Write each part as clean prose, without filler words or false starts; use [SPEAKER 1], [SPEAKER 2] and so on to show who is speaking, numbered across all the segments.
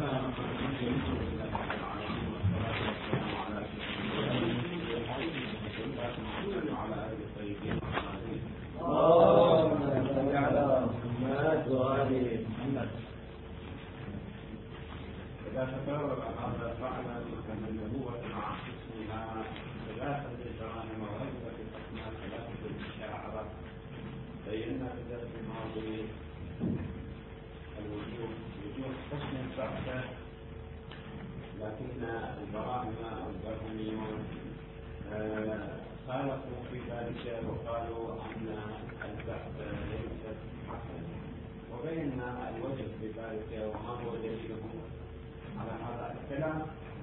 [SPEAKER 1] إذا تكرر هذا فعل أن النبوة مع اسمها ثلاثة دراهم وغيرها في أسماء ثلاثة الشاعرة بينا في الدرس الماضي وجوه حسن البعثة، لكن البراهمة والبرهميون خالفوا في ذلك وقالوا أن البعثة ليست حسنة، وبينا الوجه في ذلك وما هو دليلهم على هذا الكلام.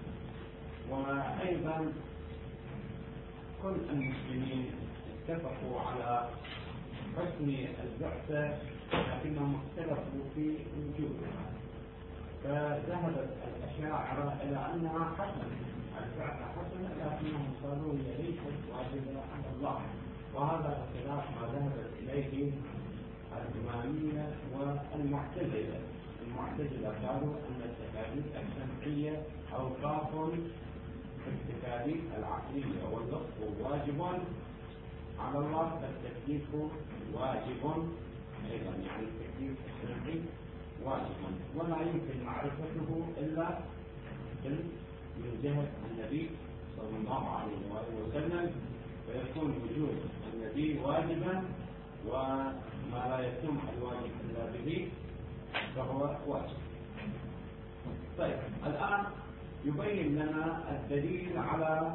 [SPEAKER 1] وأيضا كل المسلمين اتفقوا على حسن البعثة لكنهم اختلفوا في وجودها، فذهبت الأشاعرة إلى أنها حسنة، البعثة حسنة، لكنهم قالوا هي ليست واجبة على الله، وهذا خلاف ما ذهبت إليه الإمامية والمعتزلة. المعتزلة قالوا أن التكاليف الشرعية أوقاف التكاليف العقلية، واللطف واجب على الله، فالتكليف واجب أيضا، يعني التكليف الشرعي واجب ولا يمكن معرفته إلا من جهة النبي صلى الله عليه وآله وسلم، ويكون وجود النبي واجبا، وما لا يتم الواجب إلا به فهو واجب. طيب، الآن يبين لنا الدليل على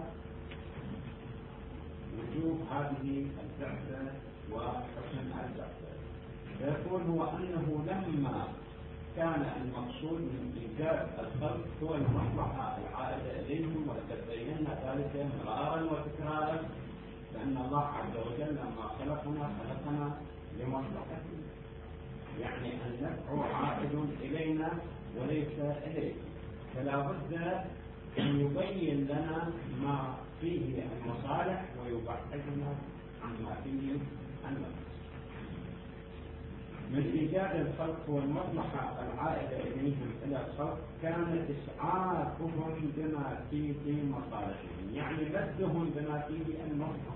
[SPEAKER 1] وجوب هذه البعثة وحسن البعثة، فيقول هو أنه لما كان المقصود من إيجاد الخلق هو المصلحة العائدة إليهم، وقد بينا ذلك مرارا وتكرارا، لأن الله عز وجل لما خلقنا لمصلحته، يعني النفع عائد إلينا وليس إليه، فلا بد أن يبين لنا ما فيه المصالح ويبعدنا عما فيه النفع. من إيجاد الخلق هو المصلحة العائدة إليهم إلى الخلق كان إسعافهم بما فيه مصالحهم، يعني مدهم بما فيه المصلحة،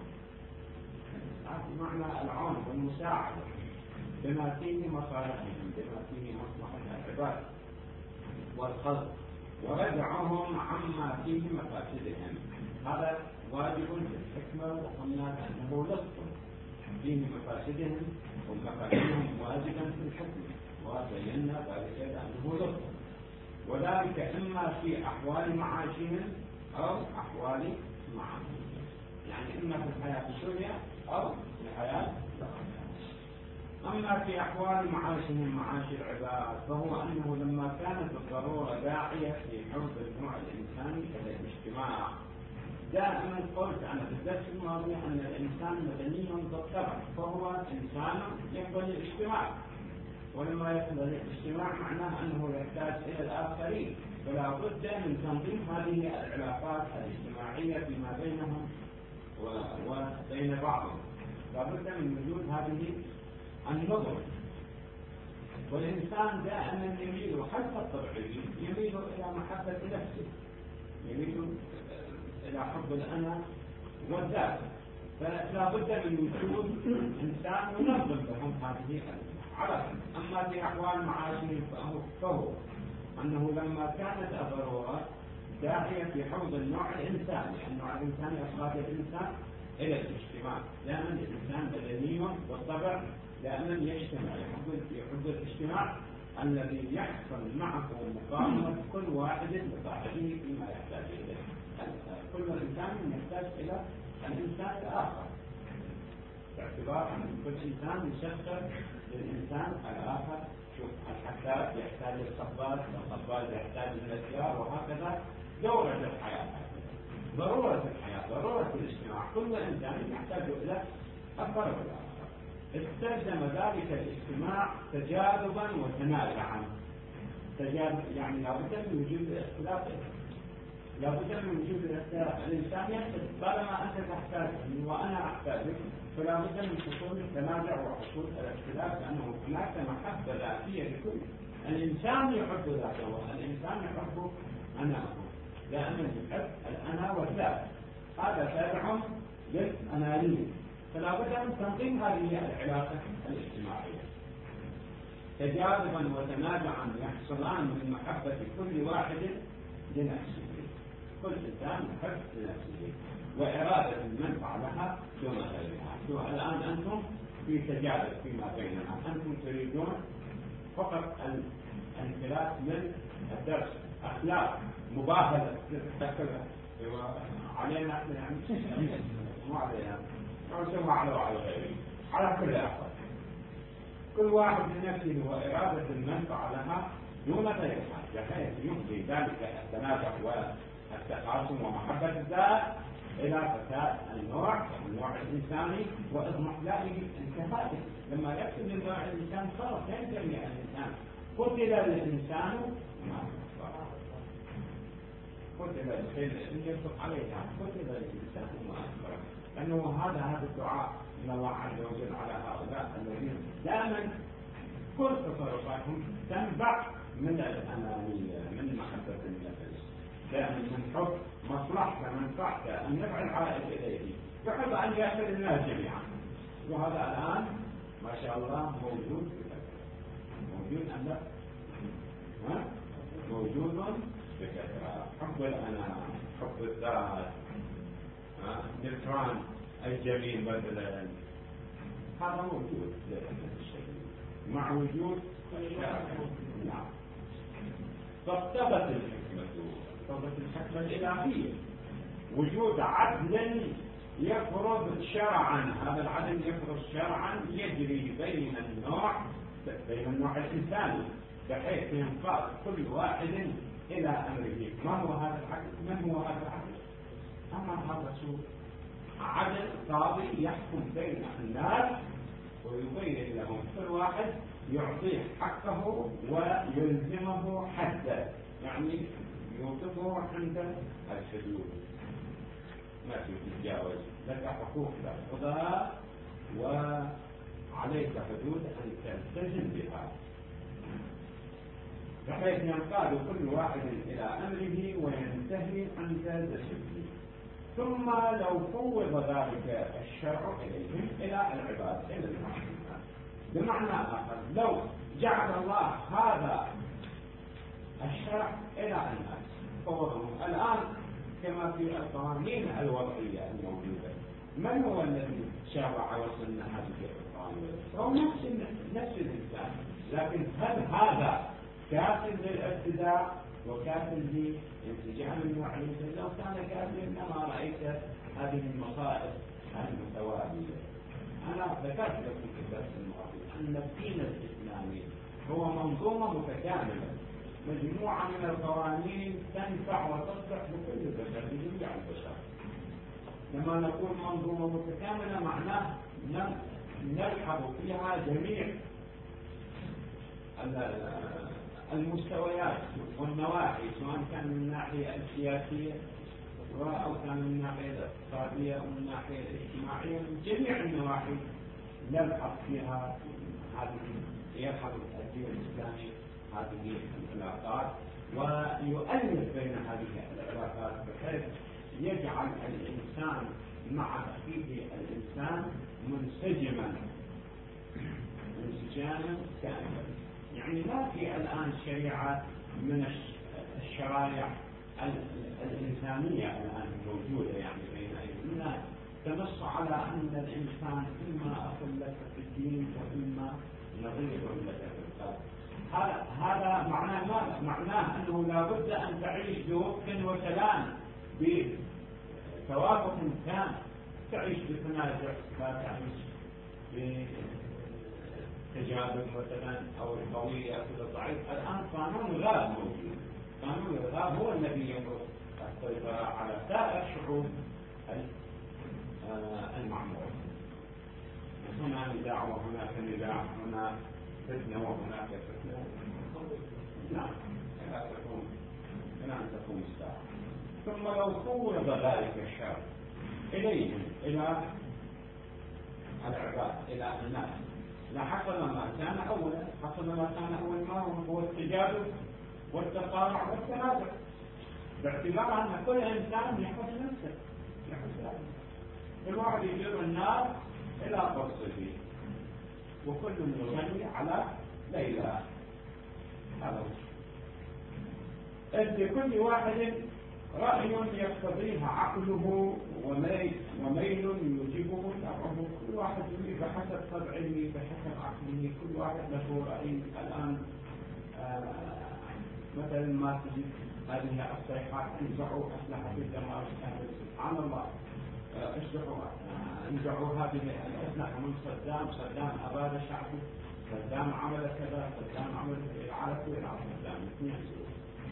[SPEAKER 1] معنى العون والمساعدة بما فيه مصالحهم، بما فيه مصلحة العباد والخلق، وردعهم عما فيه مفاسدهم. هذا واجب في الحكمة، وقلنا أنه لطف فيه مفاسدهم ومفاسدهم واجبا في الحكمة، وبينا ذلك أنه لطف، وذلك إما في أحوال معاشهم أو أحوال معاشهم، يعني إما في الحياة الدنيا أو في الحياة الآخرة. أما في أحوال معاشهم معاش العباد فهو أنه لما كانت الضرورة داعية في حفظ النوع الإنساني إلى الاجتماع، دائما قلت أنا في الدرس الماضي أن الإنسان مدني بالطبع، فهو إنسان يقبل الاجتماع، ولما يقبل الاجتماع معناه أنه يحتاج إلى الآخرين، فلا بد من تنظيم هذه العلاقات الاجتماعية فيما بينهم وبين بعضهم، لا بد من وجود هذه النظر. والإنسان دائما يميل حسب الطبيعي يميل إلى محبة نفسه، يميل إلى حب الأنا والذات، فلا بد من وجود إنسان ينظم لهم هذه العلاقة. أما في أحوال معاشهم فهو أنه لما كانت الضرورة داعية في حفظ النوع الإنساني، النوع الإنساني أخرج الإنسان إلى الاجتماع، لأن الإنسان بدني بالطبع دائما يجتمع، يحب الاجتماع الذي يحصل معه مقاومة كل واحد لصاحبه فيما يحتاج إليه. كل إنسان يحتاج إلى الإنسان الآخر، باعتبار أن كل إنسان يسخر للإنسان الآخر. شوف، الحداد يحتاج للخباز، والخباز يحتاج للنجار، وهكذا دورة الحياة، ضرورة الحياة، ضرورة الاجتماع، كل إنسان يحتاج إلى الضرورة الآخر. استلزم ذلك الاجتماع تجاذبا وتنازعا. تجاذب يعني لابد من وجود الاختلاف، لابد من وجود الاختلاف. الإنسان يختلف، طالما أنت تحتاجني وأنا أحتاجك فلا بد من حصول التنازع وحصول الاختلاف، لأنه هناك محبة ذاتية لكل الإنسان يحب ذاته، الإنسان الإنسان يحب أناه، دائما يحب الأنا والذات، هذا تابع للأنانية. فلا بد من تنظيم هذه العلاقة الاجتماعية. تجاذبا وتنازعا يحصلان من محبة كل واحد لنفسه، كل إنسان يحب لنفسه وإرادة المنفعة لها دون غيرها. الآن أنتم في تجاذب فيما بيننا، أنتم تريدون فقط الانفلات من الدرس، أخلاق مباهلة علينا مو علينا أو سمع على غيره. على كل أحد كل واحد لنفسه وإرادة المنفعة لها دون غيرها، بحيث يفضي ذلك التنازع والتقاسم ومحبة الذات إلى فساد النوع الإنساني وإضمحلائه انتهائه. لما يقتل النوع الإنساني خلاص ينتهي الإنسان. قتل الإنسان ما قتل الخيل الذي يطلق عليها، قتل الإنسان ما أكبره. لأنه هذا الدعاء من الله عز وجل على هؤلاء الذين دائما كل تصرفاتهم تنبع من الأنانية، من محبة النفس، دائما من حب مصلحته منفعته النفع العائد إليه، يحب أن يأكل الناس جميعا. وهذا الآن ما شاء الله موجود أم لا؟ موجود بكثرة. حب الأنا، حب الذات، نكران الجميل مثلا، هذا موجود مع وجود نعم. فاقتضت الحكمة الإلهية وجود عدل يفرض شرعا، هذا العدل يفرض شرعا يجري بين النوع الإنساني، بحيث ينقاد كل واحد إلى أمره. ما هو هذا العدل؟ من هو هذا العدل؟ أما هذا سوء عدل قاضي يحكم بين الناس ويبين لهم كل واحد يعطيه حقه ويلزمه حده، يعني يوقفه عند الحدود، ما تتجاوز، لك حقوق تأخذها وعليك حدود أن تلتزم بها، بحيث ينقاد كل واحد إلى أمره وينتهي عند دسته. ثم لو فوض ذلك الشرع إليهم إلى العباد إلى المعصومين، بمعنى آخر لو جعل الله هذا الشرع إلى الناس فوضهم الآن كما في القوانين الوضعية الموجودة، من هو الذي شرع وصلنا هذه القوانين؟ هو نفس الإنسان، لكن هل هذا كافٍ للابتداع وكافٍ لانسجام النوع الإنساني؟ لو كان كافٍ لما رأيت هذه المصائب المتوالية. أنا ذكرت لكم في الدرس الماضي أن الدين الإسلامي هو منظومة متكاملة، مجموعة من القوانين تنفع وتصلح بكل البشر، بجميع البشر. لما نقول منظومة متكاملة معناه نلحظ فيها جميع المستويات والنواحي، سواء كان من الناحية السياسية أو كان من الناحية الاقتصادية أو من الناحية الاجتماعية، من جميع النواحي نلحظ فيها يلحظ الدين الإسلامي هذه العلاقات ويؤلف بين هذه العلاقات، بحيث يجعل الإنسان مع أخيه الإنسان منسجما انسجاما كاملا. يعني ما في الآن شريعة من الشرائع الإنسانية الآن موجودة يعني بين أيدينا تنص على أن الإنسان إما أخ لك في الدين وإما نظير لك في القلب. هذا معناه أنه لا بد أن تعيش بوفق وسلام بتوافق تام، تعيش بتنازع، لا تعيش بتجاذب مثلا أو القوي يأخذ الضعيف. الآن قانون الغاب موجود، قانون الغاب هو الذي يمر السيطرة على سائر شعوب المعمورة. هنا نزاع وهناك نزاع، هنا فتنة وهناك فتنة. نعم، لا تكون الساعة. ثم لو فوض ذلك الشر إليهم إلى العباد إلى الناس لحصل ما كان أولا. حصل ما كان أول ما هو التجاذب والتقارع والتنازع، باعتبار أن كل إنسان يحب نفسه، كل واحد يجر النار إلى قرصه، وكل يغني على ليلى. هذا لكل واحد رأي يقتضيه عقله وميل يوجبه طبعه، كل واحد بحسب طبعه بحسب عقله، كل واحد له رأي. الآن مثلا ما تجد هذه الصيحات انزعوا أسلحة الدمار، سبحان الله، انزعوا هذه الأسلحة من صدام أراد شعبه، صدام عمل كذا، صدام عمل على كل صدام اثنين سوء،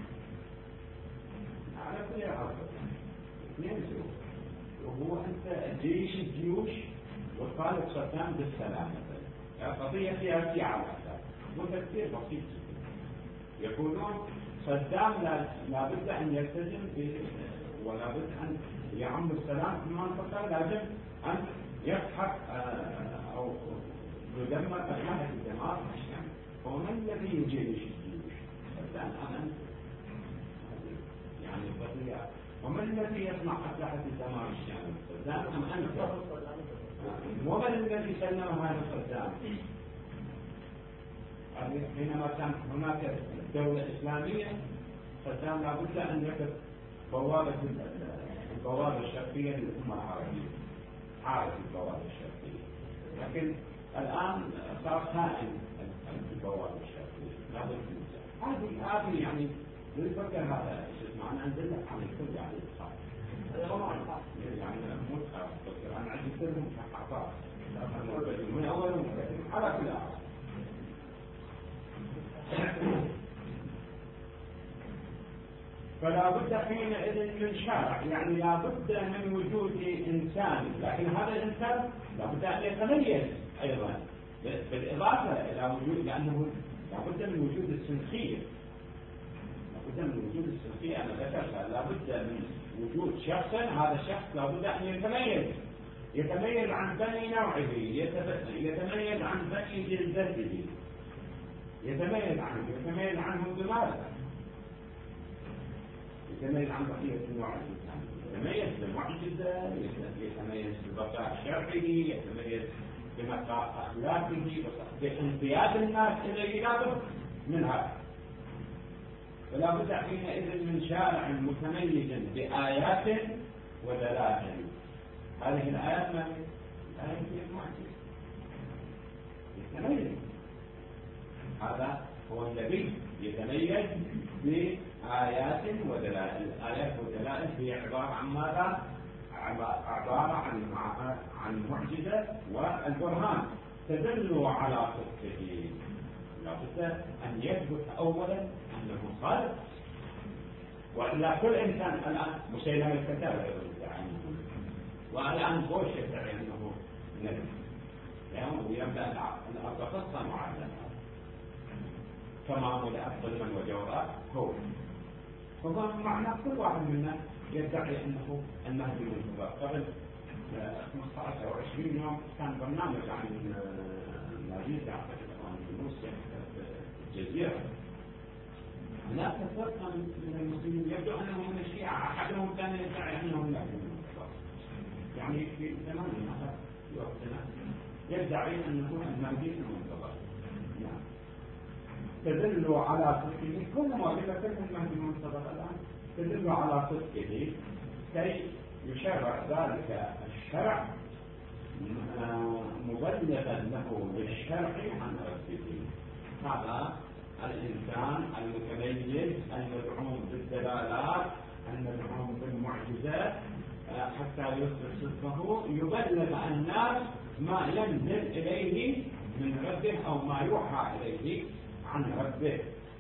[SPEAKER 1] على كل اثنين سوء. وهو أنت الجيوش وطالب صدام بالسلام مثلا، قضية سياسية على أساس وتفكير بسيط جدا. يقولون صدام لابد أن يلتزم ولا بد أن يعم السلام في المنطقة، لازم أن يسحق أو يدمر أسلحة الدمار الشامل. ومن الذي يجيش الجيوش؟ صدام أم أنت؟ يعني قضية. ومن الذي يصنع أسلحة الدمار الشامل؟ صدام أم أنت؟ ومن الذي سلمها لصدام؟ حينما كان هناك دولة إسلامية، صدام لابد أن يكتب البوابة الشرقية للأمة العربية، عارف البوابة الشرقية، لكن الآن صار خائن البوابة الشرقية، لابد هذه يعني للفكر هذا اسمه. أنا أنزل لك عن الكل يعني يعني مو فكر، أنا عندي كلهم حقائق من أولهم على كل أحد. فلا بد حينئذ من شرع، يعني لا بد من وجود إنسان، لكن هذا الإنسان لا بد أن يتميز أيضا بالإضافة إلى وجود، لأنه لا بد من وجود السنخية، لا بد من وجود السنخية. أنا ذكرت لا بد من وجود شخص، هذا الشخص لا بد أن يتميز عن بني نوعه، يتميز عن بني جلدته، يتميز عنه بماذا؟ يتميز عن بقية النوع الإنساني، يتميز بالمعجزة، يتميز بالبقاء الشرعي، يتميز بنقاء أخلاقه، بانقياد الناس إليه، لابد من هذا. فلا بد حينئذ من شارع متميز بآيات ودلائل. هذه الآيات ما هي المعجزة، يتميز. هذا هو النبي يتميز بآيات ودلائل. الآيات والدلائل هي عبارة عن ماذا؟ عبارة عن معجزة والبرهان تدل على صدقه. لابد أن يثبت أولا أنه صادق، وإلا كل إنسان الآن مسيلمة الكتاب والآن بوش يدعي أنه نبي، ويبدأ الأرض قصة معلمة تمام لأفضل من وجورات هو. فهو معنى كل واحد منا يدعي أنه المهدي المنتظر. قبل 15 أو 20 يوم كان برنامج عن ماجد أعتقد عن روسيا في الجزيرة. هناك فرقة من المسلمين يبدو أنهم من الشيعة، أحدهم كان يدعي أنه المهدي المنتظر، يعني في زماننا في وقتنا يدعي أنه المهدي المنتظر. تدل على صدقه، كل ما ذكرت المهدي المنتظر الآن تدل على صدقه كي يشرع ذلك الشرع مبلغا له بالشرع عن ربه. هذا الإنسان المتميز المدعوم بالدلالات، المدعوم بالمعجزات، حتى يثبت صدقه، يبلغ الناس ما ينزل إليه من ربه أو ما يوحى إليه عن ربه.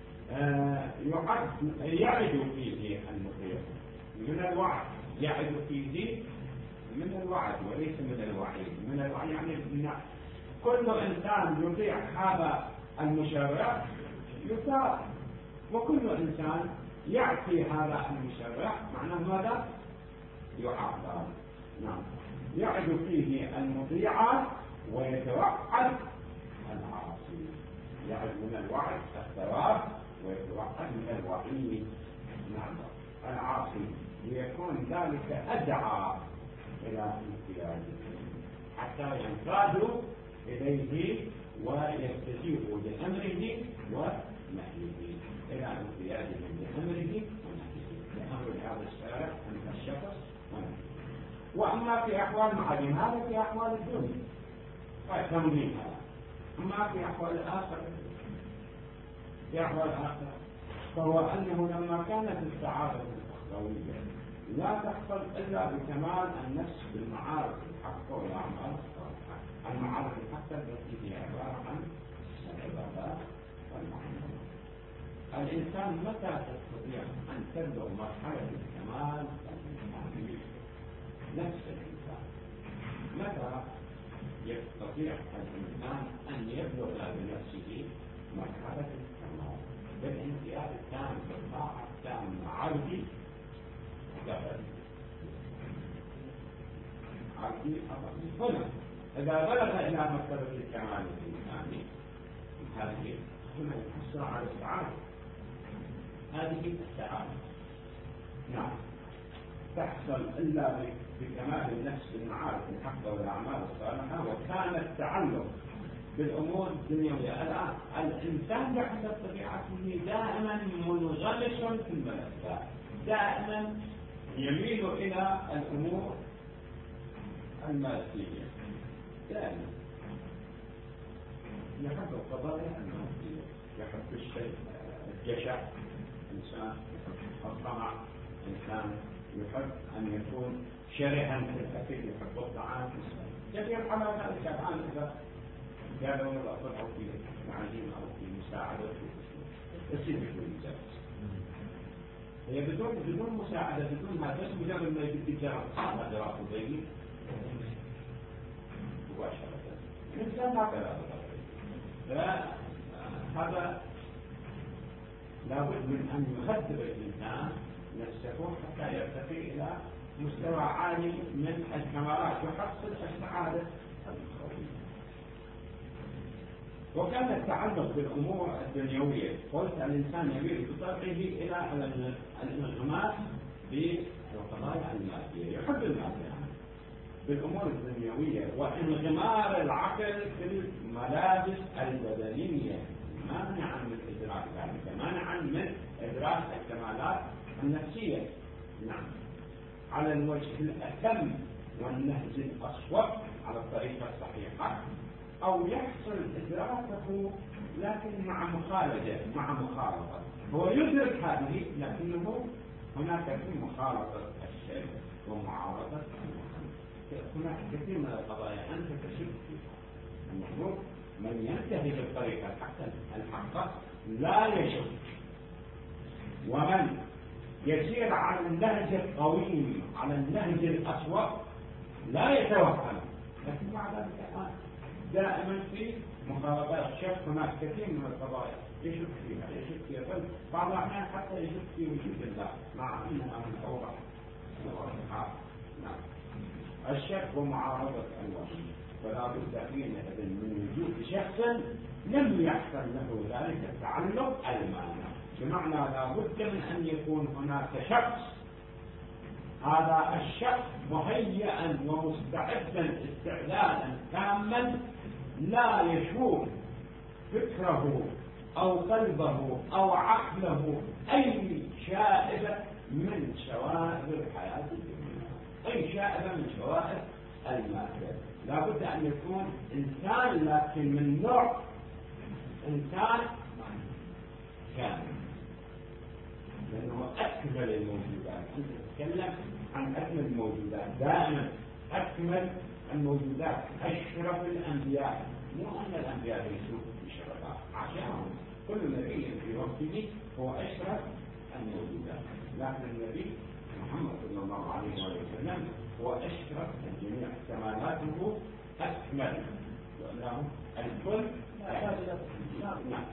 [SPEAKER 1] يعد فيه المطيع من الوعد، يعد فيه من الوعد وليس من الوعيد. من الوعيد يعني كل إنسان يطيع هذا المشرع يطاع، وكل إنسان يعطي هذا المشرع معناه ماذا؟ يعاقب. نعم، يعد فيه المطيع ويتوعد العاصي. يعد من الوعد الثواب ويتوقع من الوعيد العاصي، ليكون ذلك أدعى إلى امتيازه حتى ينقادوا إليه ويستجيبوا لأمره ونهيه، إلى امتيازهم لأمره ونهيه، لأمر هذا الشارع أن الشخص ونهيه. وأما في أحوال معين، هذا في أحوال الدنيا وتنظيمها. أما في أحوال الآخرة، فهو أنه لما كانت السعادة الأخروية لا تحصل إلا بكمال النفس بالمعارف الحقة والأعمال الصالحة. المعارف الحقة التي هي عبارة عن العبادات والمعاملات. الإنسان متى تستطيع أن تبلغ مرحلة الكمال الإنساني نفس الإنسان؟ متى يستطيع الإنسان أن يبلغ بنفسه مرحلة الكمال بالانقياد التام بالطاعة التامة عبدي هنا إذا بلغ إلى مرتبة الكمال الإنساني هذه هنا يحصل على السعادة. هذه السعادة نعم تحصل إلا بكمال النفس بالمعارف الحقة والأعمال الصالحة وكان التعلق بالأمور الدنيوية. الآن الإنسان بحسب طبيعته دائما منغمس في الملذات، دائما يميل إلى الأمور المادية، دائما يحب القضايا المادية، يحب الشيء الجشع، إنسان يحب الطمع، إنسان يحب أن يكون شرها في الأكل، يحب الطعام. كثير على ذلك الآن إذا قالوا الأفضل أو في تعليم أو في مساعدة يصير بدون جواز. هي بدون مساعدة، بدون هذا، بس مجرد ما يجب تجارة هذا دراسة بيني مباشرة. الإنسان ما كان هذا لابد من أن يهذب الإنسان نفسه حتى يرتقي إلى مستوى عالي من الكمالات ويحصل السعادة الأخروية. وكان التعلق بالأمور الدنيوية، قلت الإنسان يميل بطبعه إلى الانغماس بالقضايا المادية، يحب المادة بالأمور الدنيوية، وانغمار العقل في الملابس البدنية مانعا من إدراك ذلك، مانعا من إدراك الكمالات النفسية. نعم على الوجه الأتم والنهج الأصوب على الطريقة الصحيحة، أو يحصل إدراكه لكن مع مخالطة. هو يدرك هذه لكنه هناك في مخالطة الشيء ومعارضة هناك كثير من القضايا أنت تشك فيها. المفروض من ينتهي بالطريقة الحقة لا يشك، ومن يسير على النهج القويم على النهج الأسود لا يتوهم. لكن مع ذلك دائما في مخالطات الشك. هناك كثير من القضايا يشك فيها بل بعض الأحيان حتى يشك في وجود الله مع أنها من أوضح الشك ومعارضة الوحي. فلا بد حينئذ من وجود شخص لم يحصل له ذلك التعلق المعنى، بمعنى لا بد من أن يكون هناك شخص، هذا الشخص مهيئا ومستعدا استعدادا تاما لا يشوف فكره أو قلبه أو عقله أي شائبة من شوائب الحياة الدنيا، أي شائبة من شوائب المادة. لا بد أن يكون إنسان لكن من نوع إنسان كامل، لأنه أكمل الموجودات. أنت تتكلم عن أكمل الموجودات، دائما أكمل الموجودات، أشرف الأنبياء. مو أن الأنبياء ليسوا بشرفاء، عشانهم كل نبي في وقته هو أشرف الموجودات، لكن النبي محمد صلى الله عليه وسلم هو أشرف الجميع، كمالاته أكمل، وأنه الكل نعم.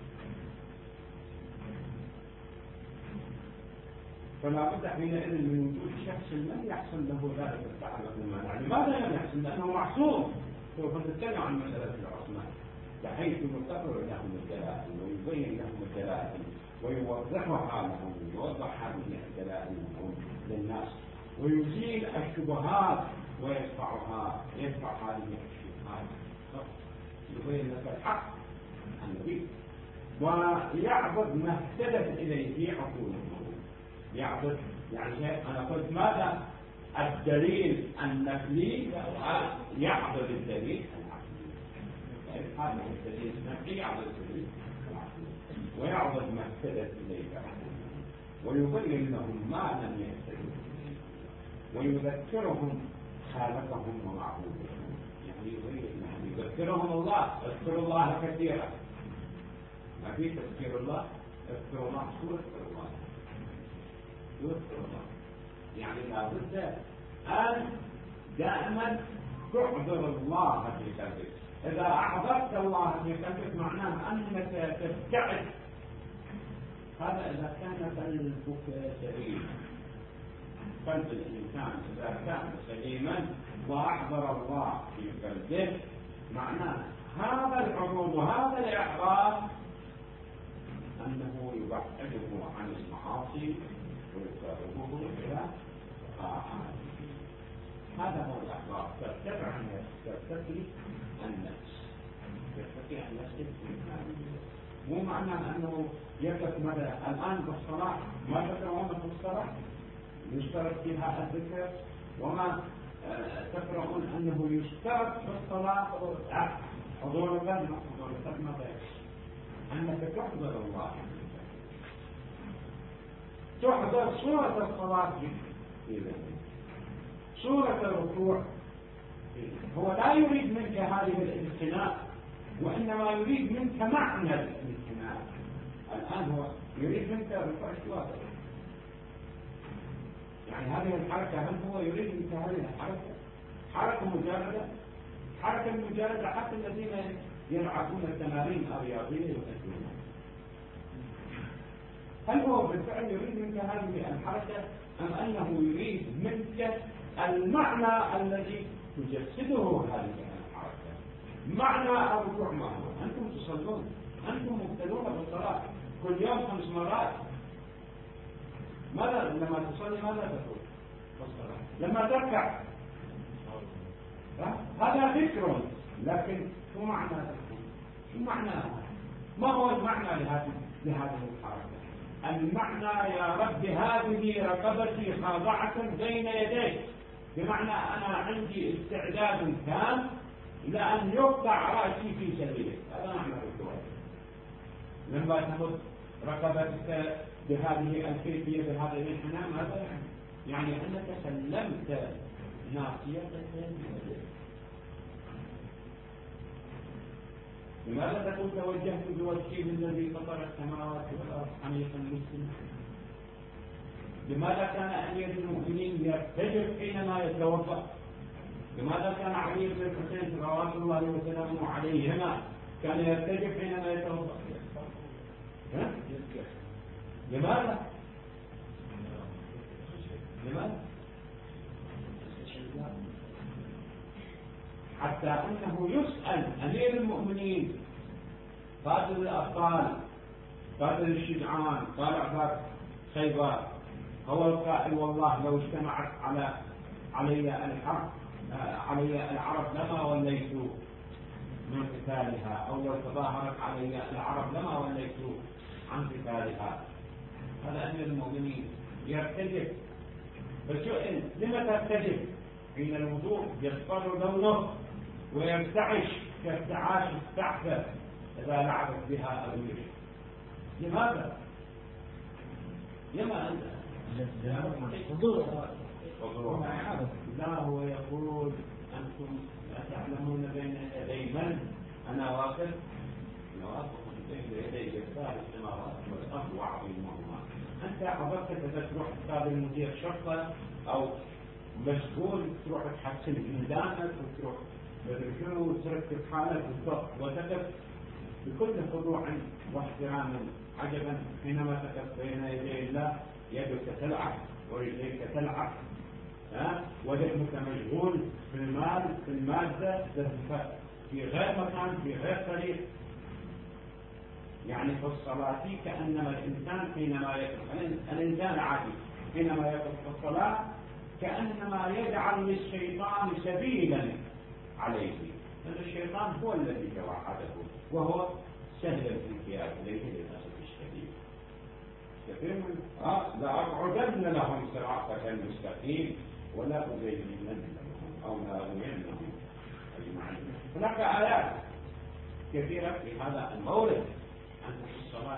[SPEAKER 1] فلا بد حينئذ من وجود شخص لم يحصل له ذلك التعلق بالمعنى. لماذا لم يحصل؟ لأنه معصوم. سوف نتكلم عن مسألة العصمة. بحيث يقرر لهم الدلائل ويبين لهم الدلائل ويوضحها لهم ويوضح هذه الدلائل للناس ويزيل الشبهات يدفع هذه الشبهات يبين لك الحق النبي ويعبد ما اهتدت اليه عقولهم. يعبد يعني انا قلت ماذا الدليل النقلي يعبد الدليل العقلي. هذا الدليل النقلي يعبد الدليل العقلي ويعبد ما اهتدت اليه عقولهم ويبين لهم ما لم يهتدوا ويذكرهم خالقهم ومعبودهم. يعني يذكرهم الله. اذكر الله كثيرا. ما في تذكير الله. اذكر الله شو اذكر الله؟ يذكر الله يعني لابد أن دائما تحضر الله في قلبك. إذا أحضرت الله في قلبك معناه أنك تبتعد. هذا إذا كان قلبك سليم. قلب الإنسان إذا كان سليما وأحضر الله في قلبه معناه هذا العروض وهذا الإحضار أنه يبعده عن المعاصي ويقربه إلى طاعات. هذا هو الأحضار. ترتفع ترتقي النفس. ترتقي النفس مو معناه أنه يقف مدى الآن بالصلاة ما تقرؤون في الصلاة يشترط فيها الذكر وما تقرؤون أنه يشترط في الصلاة حضور القلب. حضور القلب ماذا أنك تحضر الله تحضر صورة الصلاة في ذلك صورة الركوع. هو لا يريد منك هذه الامتناع وإنما يريد منك معنى الامتناع. الآن هو يريد منك الركوع شوية يعني هذه الحركة هل هو يريد منك هذه الحركة حركة مجردة؟ حركة مجردة حتى الذين يلعبون التمارين الرياضية يؤدونها. هل هو بالفعل يريد منك هذه الحركة أم أنه يريد منك المعنى الذي تجسده هذه الحركة؟ معنى الركوع ما هو؟ أنتم تصلون أنتم مبتلون بالصلاة كل يوم 5 مرات. ماذا لما تصلي ماذا تقول؟ لما تركع هذا ذكر لكن شو معنى ذكر؟ شو معناه؟ ما هو المعنى لهذه الحركة؟ المعنى يا رب هذه رقبتي خاضعة بين يديك بمعنى أنا عندي استعداد تام لأن يقطع رأسي في سبيلك. هذا معنى الركوع. لما تمد رقبتك بهذه الكيفية بهذا الانحناء ماذا يعني أنك سلمت ناصيتك بيدك. لماذا تقول توجهت بوجهي الذي فطر السماوات والأرض حنيفا مسلما؟ لماذا كان أمير المؤمنين يرتجف حينما يتوضأ؟ لماذا كان علي بن الحسين صلوات الله وسلامه عليهما كان يرتجف حينما يتوضأ؟ لماذا؟ حتى أنه يسأل أمير المؤمنين قاتل الأبطال قاتل الشجعان طالع خيبر هو القائل والله لو اجتمعت علي العرب لما وليت من قتالها أو لو تظاهرت علي العرب لما وليت عن قتالها. هذا أمير المؤمنين يرتجف. فسئل لما ترتجف؟ حين الوضوء يصفر لونه ويرتعش كارتعاش السعفة إذا لعبت بها أبويش. لماذا؟ لما أنت لا هو يقول أنتم لا تعلمون بين يدي من أنا واقف بين يدي جبار السماوات والأرض وعظيمهما. أنت حضرتك إذا تروح تقابل مدير شرطة أو مسؤول تروح تحسن ميدانك وتروح تدركه وتركب حالك وتقف بكل خضوع واحترام عجبا حينما تقف بين يدي الله يدك تلعب ورجليك تلعب وذهنك مشغول في المادة في غير مكان، في غير طريق. يعني في الصلاة كأنما الإنسان حينما يدخل الإنسان عادي حينما يدخل في الصلاة كأنما يجعل للشيطان سبيلا عليه، لأن الشيطان هو الذي توعده وهو سهل الانتهاء إليه للأسف الشديد. كثير من لأقعدن لهم صراطك المستقيم ولا أزينن لهم أو لا أغوينهم أجمعين. هناك آيات كثيرة في هذا المورد. أنت في الصلاة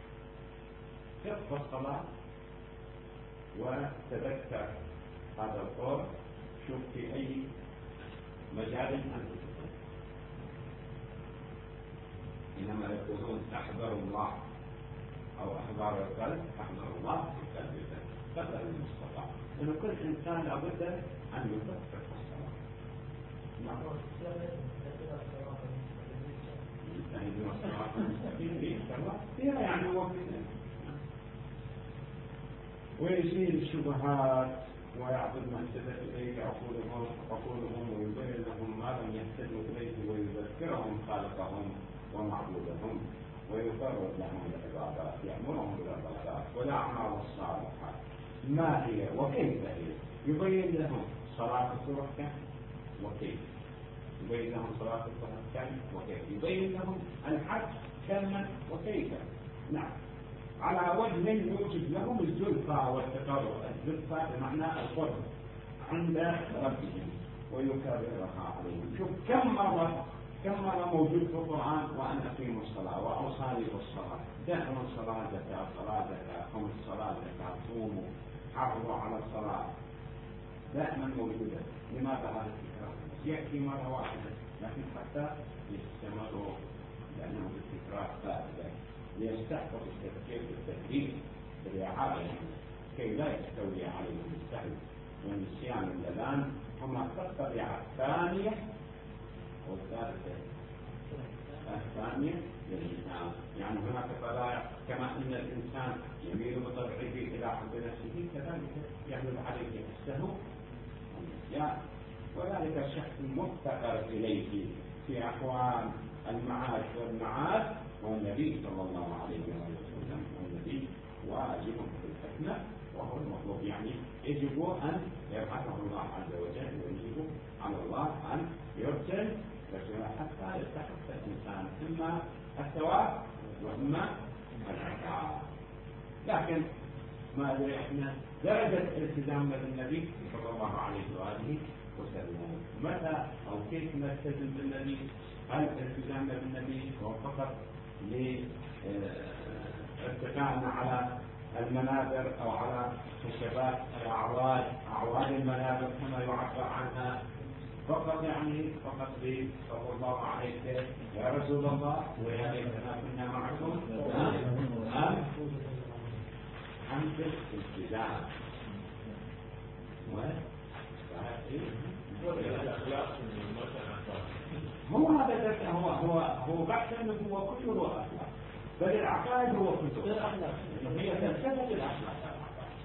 [SPEAKER 1] تقف الصلاة وتذكر هذا القول، شوف في أي مجال أنت تكون. إنما يقولون احذروا الله أو أحذار القلب، احذروا الله في قلبك قدر المستطاع، لأن كل إنسان لابد أن يفكر في الصلاة. يعني ويزيل الشبهات ويعبد ما اهتدت إليك عقولهم ويبين لهم ما لم يهتدوا إليه ويذكرهم خالقهم ومعبودهم ويقرر لهم العبادات، يأمرهم بالعبادات والأعمال الصالحات ما هي وكيف هي، يبين لهم صلاة الظهر كم وكيف، يبين لهم صلاة الظهر كم وكيف، يبين لهم الحج كم وكيف. نعم، على وجه يوجد لهم الزلفى والتقرب. الزلفى بمعنى القرب عند ربهم ويكررها عليهم. شوف كم مرة موجود في القرآن وأن أقيموا الصلاة وأوصاني بالصلاة، دائما صلاة زكاة صلاة زكاة خمس صلاة زكاة صوموا حافظوا على الصلاة، دائما موجودة. لماذا هذا التكرار؟ يأتي مرة واحدة لكن حتى يستمروا، لأنه التكرار فائدة ليستحفظ التفكير بالتدريب بالرعاية كي لا يستولي عليهم السهو والنسيان اللذان. هما الطبيعة الثانية والثالثة الثانية للإنسان. يعني هناك طبائع كما أن الإنسان يميل بطبعه إلى حب نفسه كذلك يغلب عليه السهو والنسيان، وذلك الشخص المفتقر إليه في أحوال المعاش والمعاد. والنبي صلى الله عليه وسلم والنبي واجب في الحكمة وهو المطلوب، يعني يجب أن يبعثه الله عز وجل ويجب على الله أن يرسل رسولا حتى يستحق الإنسان إما الثواب وإما العقاب. لكن ما أدري إحنا درجة الالتزام بالنبي صلى الله عليه وآله وسلم متى أو كيف نلتزم بالنبي؟ هل الالتزام بالنبي هو فقط لارتقائنا على المنابر أو على خشبات أعواد المنابر كما يعبر عنها فقط، يعني فقط صلى الله عليه يا رسول الله ويا ليتنا كنا معكم، أم الالتزام هو هذا هو بحث النبوة كله أخلاق، بل العقائد هو كله أخلاق، هي فلسفة الأخلاق.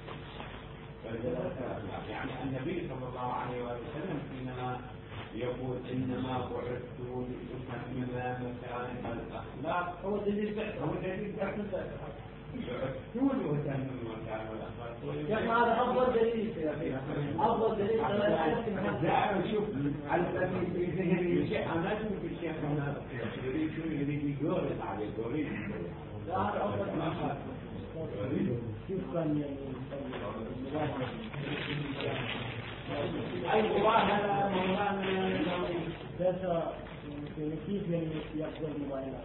[SPEAKER 1] يعني النبي صلى الله عليه وسلم حينما يقول إنما بعثت لأتمم مكارم الأخلاق هو دليل بعث، هو دليل بعث بعثت لأتمم مكارم الأخلاق.
[SPEAKER 2] يعني هذا أفضل دليل يا أخي، أفضل دليل.
[SPEAKER 1] لا شوف الذي في ذهني شيء أنا أشوف الشيء هذا يريد يورد عليه يريد.
[SPEAKER 2] لا هذا أفضل شوفا
[SPEAKER 1] أي مباهلة مولانا
[SPEAKER 2] كيف يقبل المباهلة؟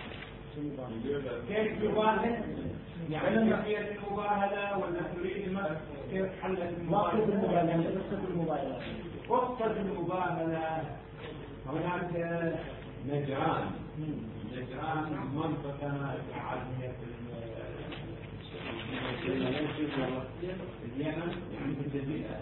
[SPEAKER 1] كيف يباهل؟ يعني كيفية المباهلة ولا تريد كيف حل المباهلة؟ قصة المباهلة هناك نجران منطقة عالية في اليمن، يعني في الجزيرة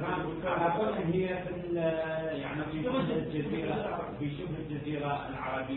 [SPEAKER 1] على كل هي في يعني في شبه الجزيرة العربية.